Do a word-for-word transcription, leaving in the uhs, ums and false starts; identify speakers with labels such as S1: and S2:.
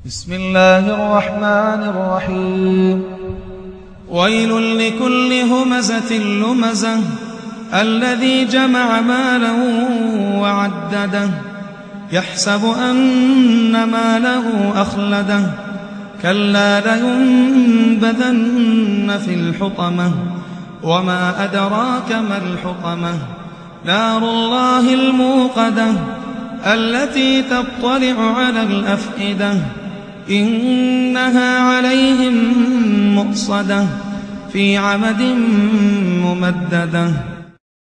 S1: بسم الله الرحمن الرحيم ويل لكل همزة لمزة الذي جمع مالا وعدده يحسب أن ماله أخلده كلا لينبذن في الحطمة وما أدراك ما الحطمة نار الله الموقدة التي تطلع على الأفئدة إنها عليهم مؤصدة في عمد ممددة.